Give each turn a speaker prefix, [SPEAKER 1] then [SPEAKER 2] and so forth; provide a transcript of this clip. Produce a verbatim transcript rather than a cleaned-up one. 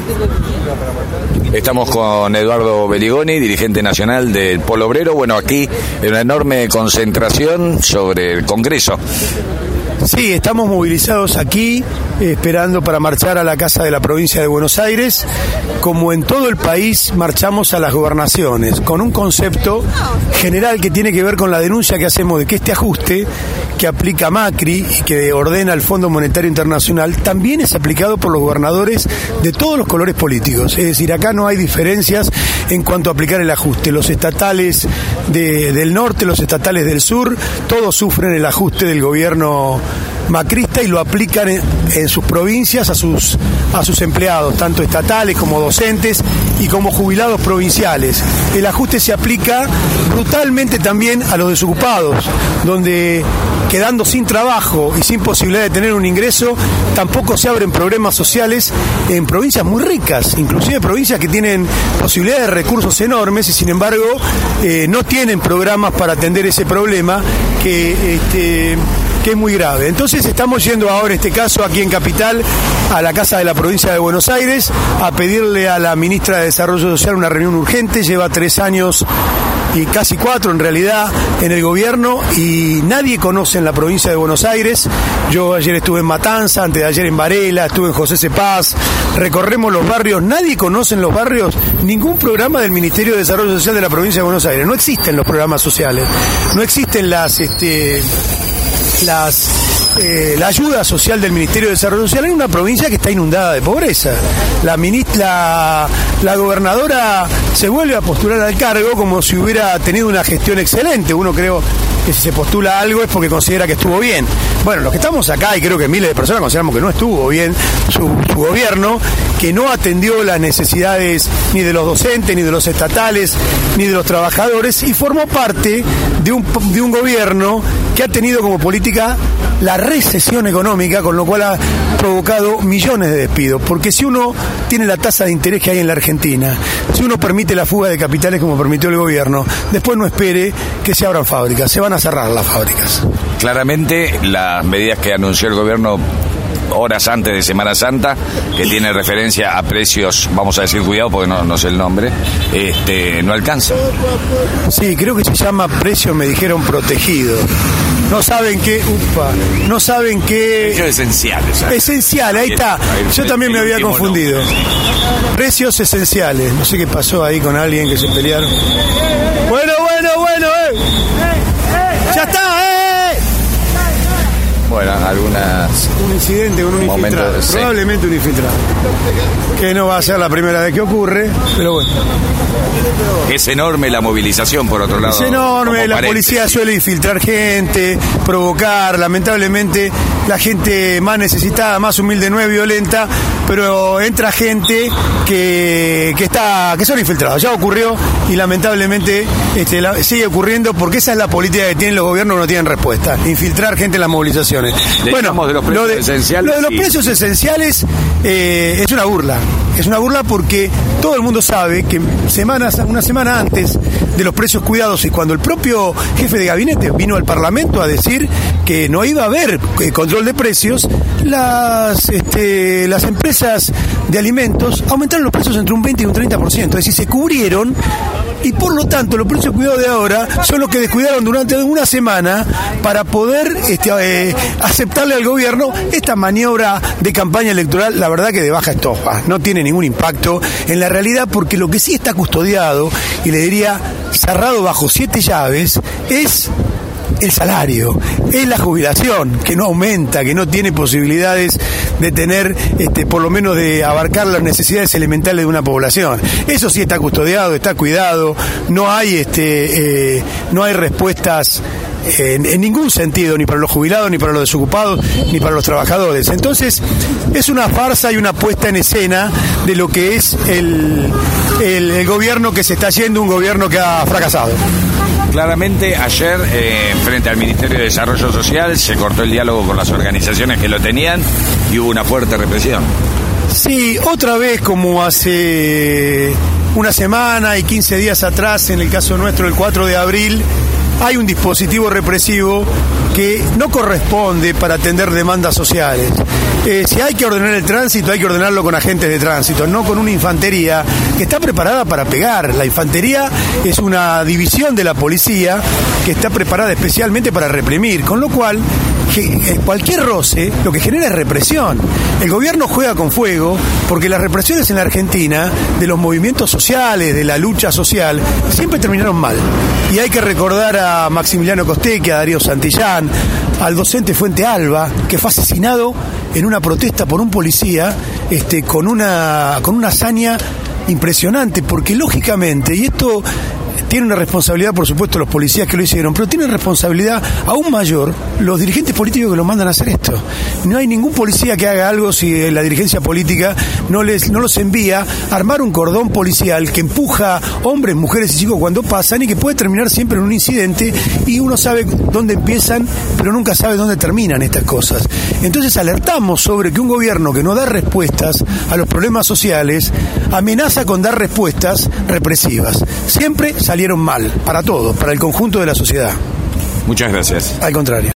[SPEAKER 1] Estamos con Eduardo Beligoni, dirigente nacional del Polo Obrero. Bueno, aquí hay una enorme concentración sobre el Congreso.
[SPEAKER 2] Sí, estamos movilizados aquí, eh, esperando para marchar a la Casa de la Provincia de Buenos Aires. Como en todo el país, marchamos a las gobernaciones, con un concepto general que tiene que ver con la denuncia que hacemos de que este ajuste que aplica Macri y que ordena el Fondo Monetario Internacional, también es aplicado por los gobernadores de todos los colores políticos. Es decir, acá no hay diferencias en cuanto a aplicar el ajuste. Los estatales de, del norte, los estatales del sur, todos sufren el ajuste del gobierno macrista y lo aplican en, en sus provincias a sus, a sus empleados, tanto estatales como docentes y como jubilados provinciales. El ajuste se aplica brutalmente también a los desocupados, donde quedando sin trabajo y sin posibilidad de tener un ingreso, tampoco se abren programas sociales en provincias muy ricas, inclusive provincias que tienen posibilidades de recursos enormes y sin embargo eh, no tienen programas para atender ese problema que, este, que es muy grave. Entonces estamos yendo ahora, en este caso aquí en Capital, a la Casa de la Provincia de Buenos Aires, a pedirle a la ministra de Desarrollo Social una reunión urgente. Lleva tres años y casi cuatro en realidad en el gobierno y nadie conoce en la provincia de Buenos Aires. Yo ayer estuve en Matanza, antes de ayer en Varela, estuve en José Cepaz, recorremos los barrios, nadie conoce en los barrios ningún programa del Ministerio de Desarrollo Social de la provincia de Buenos Aires. No existen los programas sociales, no existen las este las eh, la ayuda social del Ministerio de Desarrollo Social en una provincia que está inundada de pobreza. La ministra, la gobernadora se vuelve a postular al cargo como si hubiera tenido una gestión excelente. Uno creo que si se postula algo es porque considera que estuvo bien. Bueno, los que estamos acá, y creo que miles de personas consideramos que no estuvo bien su, su gobierno, que no atendió las necesidades ni de los docentes, ni de los estatales, ni de los trabajadores, y formó parte de un, de un gobierno que ha tenido como política la recesión económica, con lo cual ha provocado millones de despidos. Porque si uno tiene la tasa de interés que hay en la Argentina, si uno permite la fuga de capitales como permitió el gobierno, después no espere que se abran fábricas, se van a cerrar las fábricas.
[SPEAKER 1] Claramente las medidas que anunció el gobierno horas antes de Semana Santa, que tiene referencia a precios, vamos a decir cuidado porque no, no sé el nombre, este, no alcanza.
[SPEAKER 2] Sí, creo que se llama precio, me dijeron, protegido. No saben qué, upa, no saben qué...
[SPEAKER 1] Precios esenciales. ¿Sabes?
[SPEAKER 2] Esencial, ahí está. Yo también me había confundido. Precios esenciales. No sé qué pasó ahí con alguien que se pelearon. Bueno, bueno, bueno, eh. Ya está, eh.
[SPEAKER 1] Bueno, algunas...
[SPEAKER 2] Un incidente con un
[SPEAKER 1] momento,
[SPEAKER 2] infiltrado,
[SPEAKER 1] sí.
[SPEAKER 2] Probablemente un infiltrado. Que no va a ser la primera vez que ocurre, pero bueno.
[SPEAKER 1] Es enorme la movilización, por otro lado.
[SPEAKER 2] Es enorme, la
[SPEAKER 1] paréntesis.
[SPEAKER 2] Policía suele infiltrar gente, provocar, lamentablemente la gente más necesitada, más humilde no es violenta, pero entra gente que, que está, que son infiltrados. Ya ocurrió y lamentablemente este, la, sigue ocurriendo porque esa es la política que tienen los gobiernos, no tienen respuesta. Infiltrar gente en las movilizaciones.
[SPEAKER 1] Bueno, de los precios
[SPEAKER 2] lo de,
[SPEAKER 1] esenciales,
[SPEAKER 2] lo de los
[SPEAKER 1] sí.
[SPEAKER 2] precios esenciales eh, es una burla. Es una burla porque todo el mundo sabe que semanas, una semana antes de los precios cuidados y cuando el propio jefe de gabinete vino al Parlamento a decir que no iba a haber eh, control de precios, las, este, las empresas de alimentos aumentaron los precios entre un veinte y un treinta por ciento. Es decir, se cubrieron y por lo tanto los precios cuidados de ahora son los que descuidaron durante una semana para poder este, eh, aceptarle al gobierno esta maniobra de campaña electoral, la verdad que de baja estofa, no tiene ningún impacto en la realidad, porque lo que sí está custodiado, y le diría cerrado bajo siete llaves, es el salario, es la jubilación, que no aumenta, que no tiene posibilidades de tener, este, por lo menos de abarcar las necesidades elementales de una población. Eso sí está custodiado, está cuidado, no hay, este, eh, no hay respuestas En, en ningún sentido, ni para los jubilados, ni para los desocupados, ni para los trabajadores. Entonces, es una farsa y una puesta en escena de lo que es el, el, el gobierno que se está yendo, un gobierno que ha fracasado.
[SPEAKER 1] Claramente, ayer, eh, frente al Ministerio de Desarrollo Social, se cortó el diálogo con las organizaciones que lo tenían y hubo una fuerte represión.
[SPEAKER 2] Sí, otra vez, como hace una semana y quince días atrás, en el caso nuestro, el cuatro de abril, hay un dispositivo represivo que no corresponde para atender demandas sociales. Eh, si hay que ordenar el tránsito, hay que ordenarlo con agentes de tránsito, no con una infantería que está preparada para pegar. La infantería es una división de la policía que está preparada especialmente para reprimir, con lo cual que cualquier roce lo que genera es represión. El gobierno juega con fuego porque las represiones en la Argentina de los movimientos sociales, de la lucha social, siempre terminaron mal. Y hay que recordar a Maximiliano Costecchi, a Darío Santillán, al docente Fuente Alba, que fue asesinado en una protesta por un policía este, con una, con una hazaña impresionante, porque lógicamente, y esto tiene una responsabilidad, por supuesto, los policías que lo hicieron, pero tiene responsabilidad aún mayor los dirigentes políticos que los mandan a hacer esto. No hay ningún policía que haga algo si la dirigencia política no les no los envía a armar un cordón policial que empuja hombres, mujeres y chicos cuando pasan y que puede terminar siempre en un incidente, y uno sabe dónde empiezan, pero nunca sabe dónde terminan estas cosas. Entonces alertamos sobre que un gobierno que no da respuestas a los problemas sociales amenaza con dar respuestas represivas. Siempre salieron mal, para todos, para el conjunto de la sociedad.
[SPEAKER 1] Muchas gracias.
[SPEAKER 2] Al contrario.